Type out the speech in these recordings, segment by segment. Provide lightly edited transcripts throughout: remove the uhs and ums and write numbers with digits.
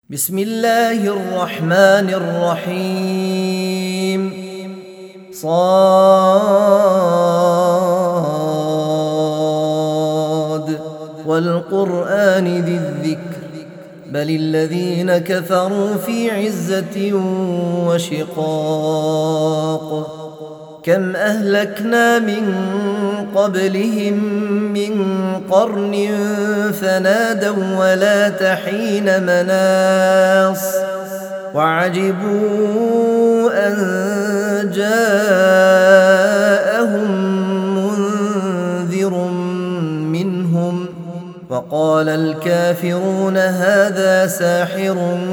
بسم الله الرحمن الرحيم صاد والقرآن ذي الذكر بل الذين كفروا في عزة وشقاق كم أهلكنا من قبلهم من قرن فنادوا ولا تحين مناص وعجبوا أن جاءهم منذر منهم وقال الكافرون هذا ساحر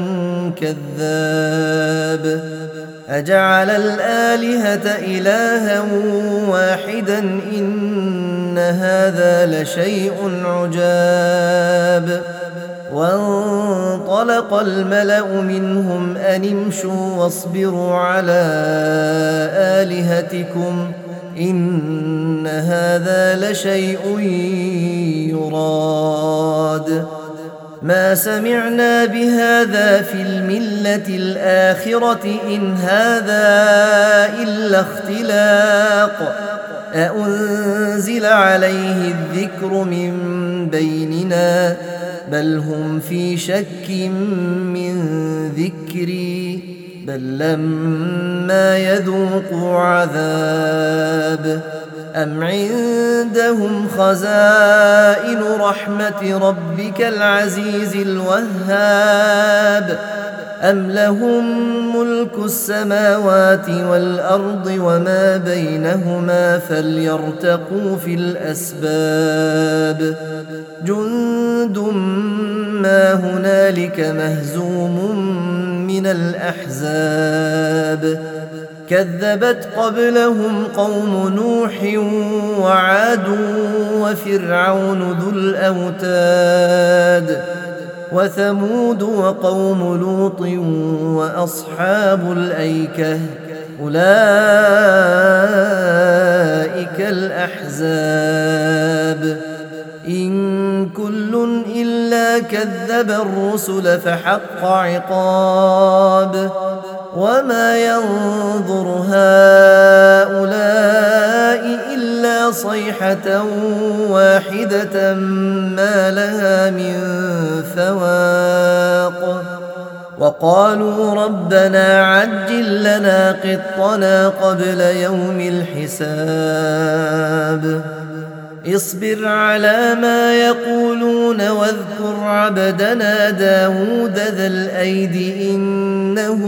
كذاب أجعل الآلهة إلها واحدا إن هذا لشيء عجاب وانطلق الملأ منهم أن امشوا واصبروا على آلهتكم إن هذا لشيء يراد ما سمعنا بهذا في الملة الآخرة إن هذا إلا اختلاق أأنزل عليه الذكر من بيننا بل هم في شك من ذكري بل لما يذوقوا عذاب أم عندهم خزائن رحمة ربك العزيز الوهاب أم لهم ملك السماوات والأرض وما بينهما فليرتقوا في الأسباب جند ما هنالك مهزوم من الأحزاب كذبت قبلهم قوم نوح وعاد وفرعون ذو الأوتاد وثمود وقوم لوط وأصحاب الأيكة أولئك الأحزاب إن كل إلا كذب الرسل فحق عقاب وما ينظر هؤلاء إلا صيحة واحدة ما لها من فواق وقالوا ربنا عجل لنا قطنا قبل يوم الحساب اصبر على ما يقولون واذكر عبدنا داود ذا الأيد إنه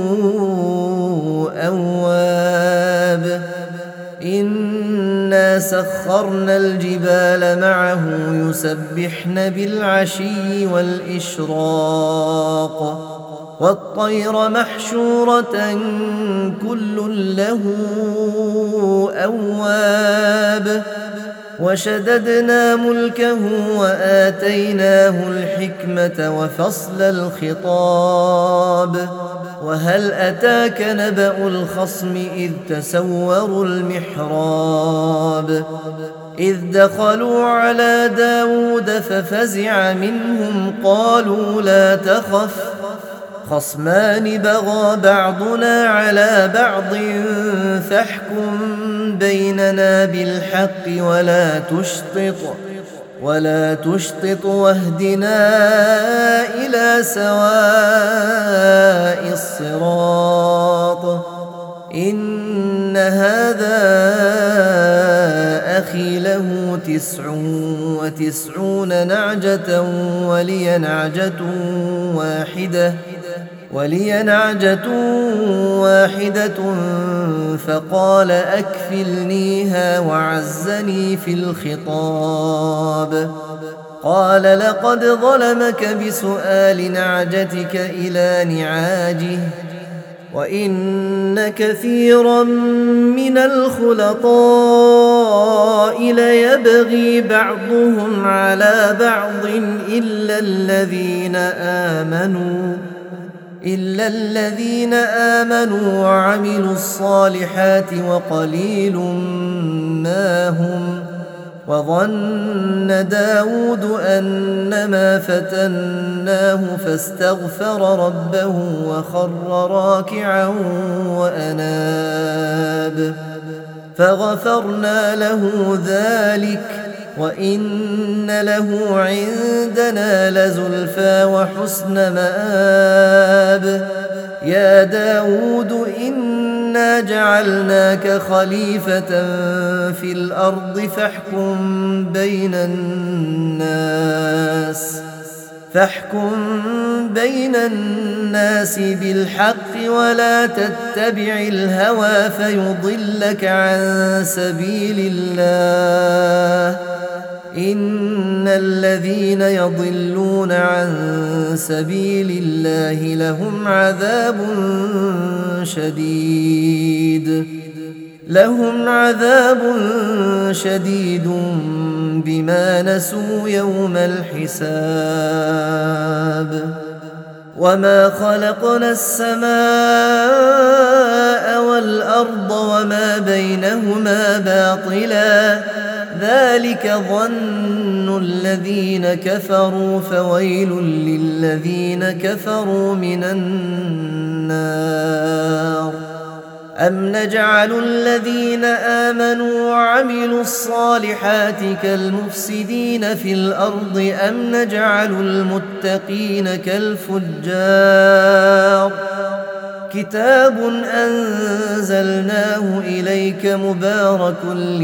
أواب إنا سخرنا الجبال معه يسبحن بالعشي والإشراق والطير محشورة كل له أواب وشددنا ملكه وآتيناه الحكمة وفصل الخطاب وهل أتاك نبأ الخصم إذ تسوروا المحراب إذ دخلوا على داود ففزع منهم قالوا لا تخف خصمان بغى بعضنا على بعض فاحكم بيننا بالحق ولا تشطط واهدنا إلى سواء الصراط إن هذا أخي له 99 نعجة ولي نعجة واحدة فقال أكفلنيها وعزني في الخطاب قال لقد ظلمك بسؤال نعجتك إلى نعاجه وإن كثيرا من الخلطاء ليبغي بعضهم على بعض إلا الذين آمنوا وعملوا الصالحات وقليل ما هم وظن داود أنما فتناه فاستغفر ربه وخر راكعا وأناب فغفرنا له ذلك وإن له عندنا لزلفى وحسن مآب يا داود إنا جعلناك خليفة في الأرض فاحكم بين الناس بالحق ولا تتبع الهوى فيضلك عن سبيل الله إن الذين يضلون عن سبيل الله لهم عذاب شديد بما نسوا يوم الحساب وما خلقنا السماء والأرض وما بينهما باطلا ذلك ظن الذين كفروا فويل للذين كفروا من النار أم نجعل الذين آمنوا وعملوا الصالحات كالمفسدين في الأرض أم نجعل المتقين كالفجار كتاب أنزلناه إليك مبارك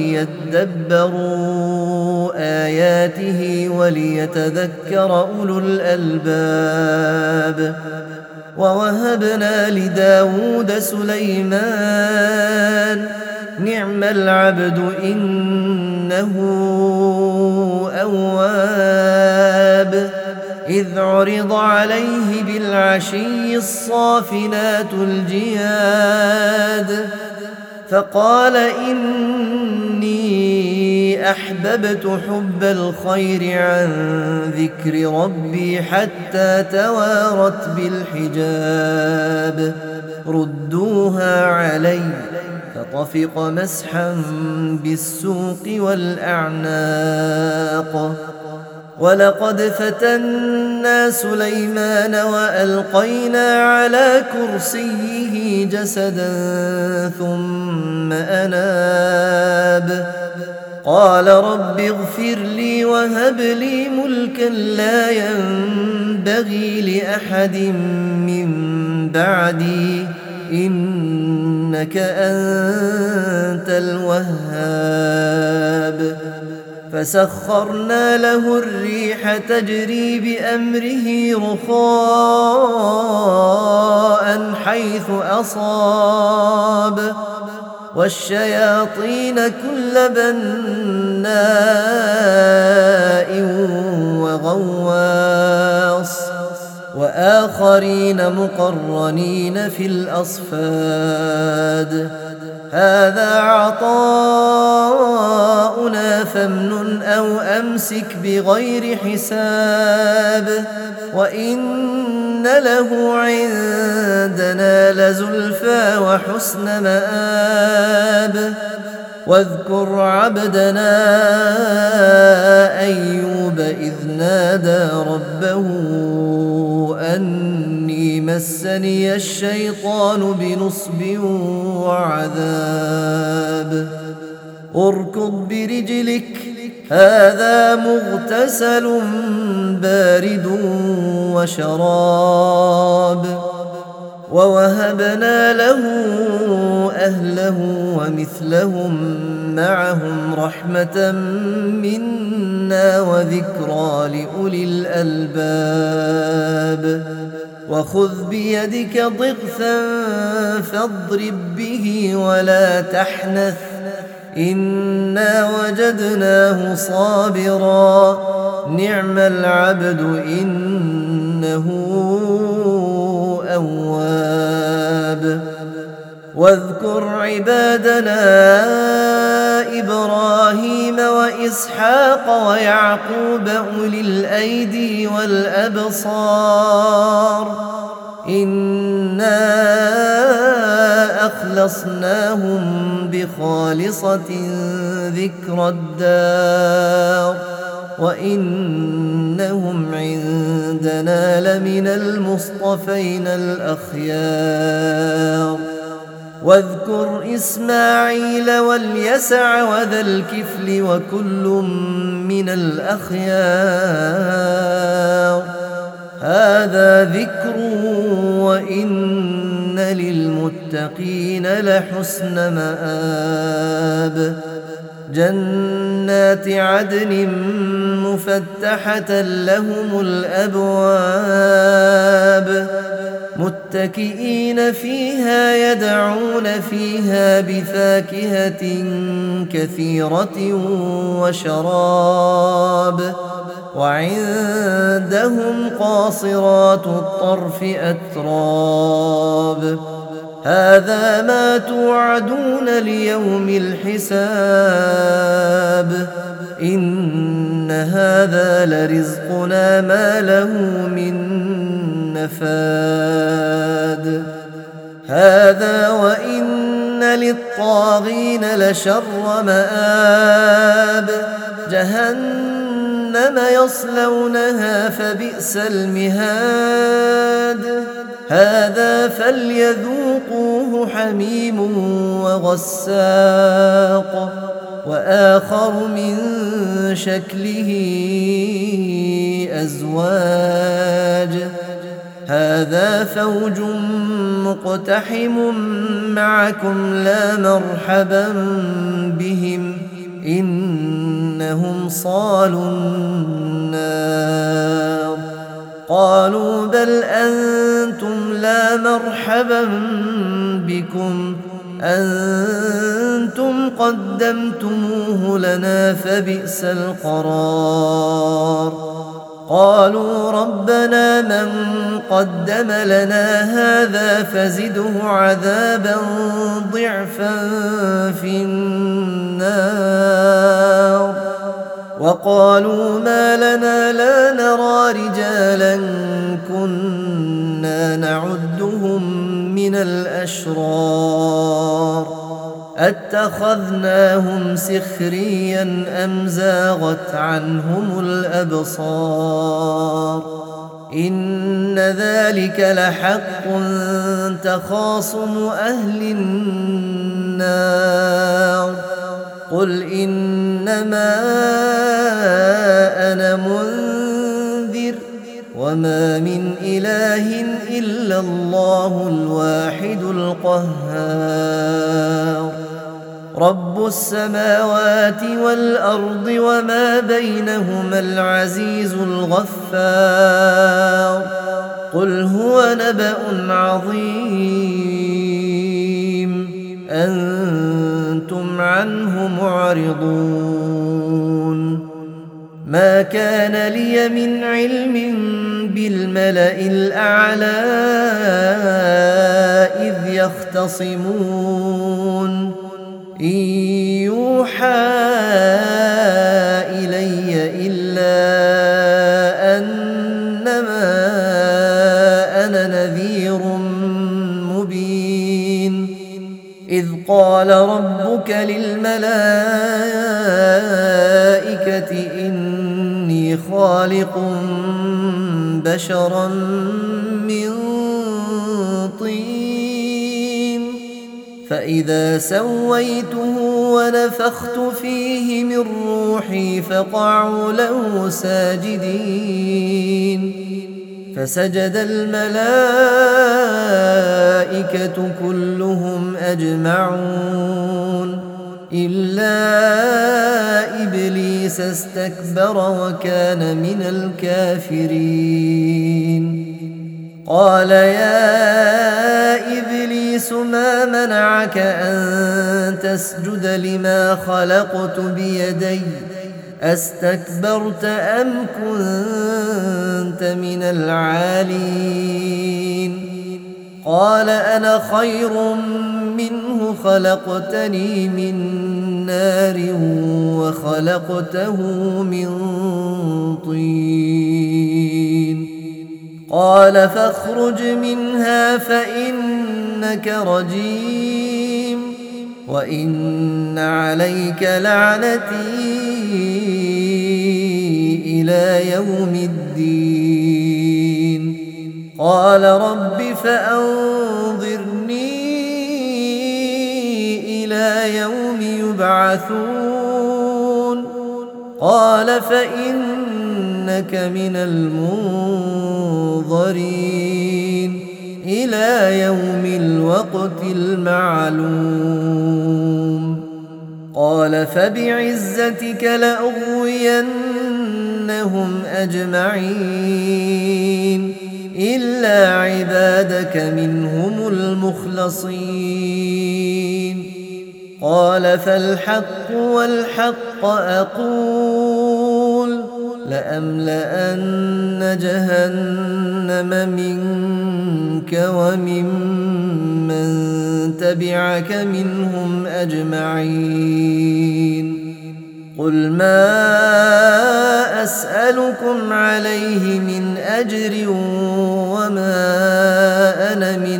ليدبروا آياته وليتذكر أولو الألباب ووهبنا لداود سليمان نعم العبد إنه أواب إذ عرض عليه بالعشي الصافنات الجياد فقال إني أحببت حب الخير عن ذكر ربي حتى توارت بالحجاب ردوها علي فطفق مسحا بالسوق والأعناق ولقد فتنا سليمان وألقينا على كرسيه جسدا ثم أناب قال رب اغفر لي وهب لي ملكا لا ينبغي لأحد من بعدي إنك أنت الوهاب فسخرنا له الريح تجري بأمره رخاء حيث أصاب والشياطين كل بناء وغواص وآخرين مقرنين في الأصفاد هذا عطاؤنا فامنن أو أمسك بغير حساب وإن له عندنا لزلفى وحسن مآب واذكر عبدنا أيوب إذ نادى ربه أني مسني الشيطان بنصب وعذاب اركض برجلك هذا مغتسل بارد وشراب ووهبنا له أهله ومثلهم معهم رحمة منا وذكرى لأولي الألباب وخذ بيدك ضغثا فاضرب به ولا تحنث إنا وجدناه صابرا نعم العبد إنه أواب واذكر عبادنا إبراهيم وإسحاق ويعقوب أولي الأيدي والأبصار إنا أخلصناهم بخالصة ذكر الدار وإنهم عندنا لمن المصطفين الأخيار واذكر إسماعيل واليسع وذا الكفل وكل من الأخيار هذا ذكر وإن للمتقين لحسن مآب جنات عدن مفتحة لهم الأبواب متكئين فيها يدعون فيها بفاكهة كثيرة وشراب وعندهم قاصرات الطرف أتراب هذا ما توعدون ليوم الحساب إن هذا لرزقنا ما له من نفاد هذا وإن للطاغين لشر مآب جهنم يصلونها فبئس المهاد هذا فليذوقوه حميم وغساق وآخر من شكله أزواج هذا فوج مقتحم معكم لا مرحبا بهم إنهم صالوا النار قالوا بل أنتم لا مرحبا بكم أنتم قدمتموه لنا فبئس القرار قالوا ربنا من قدم لنا هذا فزده عذابا ضعفا في النار وقالوا ما لنا لا نرى رجالا كنا نعدهم من الأشرار أتخذناهم سخريا أم زاغت عنهم الأبصار إن ذلك لحق تخاصم أهل النار قل إنما أنا منذر وما من إله إلا الله الواحد القهار رب السماوات والأرض وما بينهما العزيز الغفار قل هو نبأ عظيم أنتم عنه معرضون ما كان لي من علم بالملأ الأعلى إذ يختصمون إن يوحى إلي إلا أنما أنا نذير مبين إذ قال ربك للملائكة إني خالق بشرا من طين فإذا سويته ونفخت فيه من روحي فقعوا له ساجدين فسجد الملائكة كلهم أجمعون إلا إبليس استكبر وكان من الكافرين قال يا إبليس ما منعك أن تسجد لما خلقت بيدي أستكبرت أم كنت من العالين قال أنا خير منه خلقتني من نار وخلقته من طين قال فاخرج منها فإنك رجيم وإن عليك لعنتي إلى يوم الدين. قال رب فأنظرني إلى يوم يبعثون. قال فإنك من المنظرين إلى يوم الوقت المعلوم. قال فبعزتك لأغوينهم أجمعين إلا عبادك منهم المخلصين. قال فالحق والحق أقول لأملأن جهنم منك وممن تبعك منهم أجمعين. قل ما أسألكم عليه من أجر وما أنا من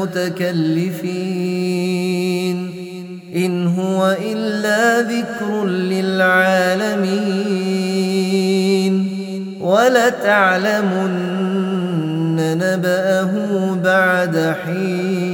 المتكلفين إن هو إلا ذكر للعالمين ولتعلمن نبأه بعد حين.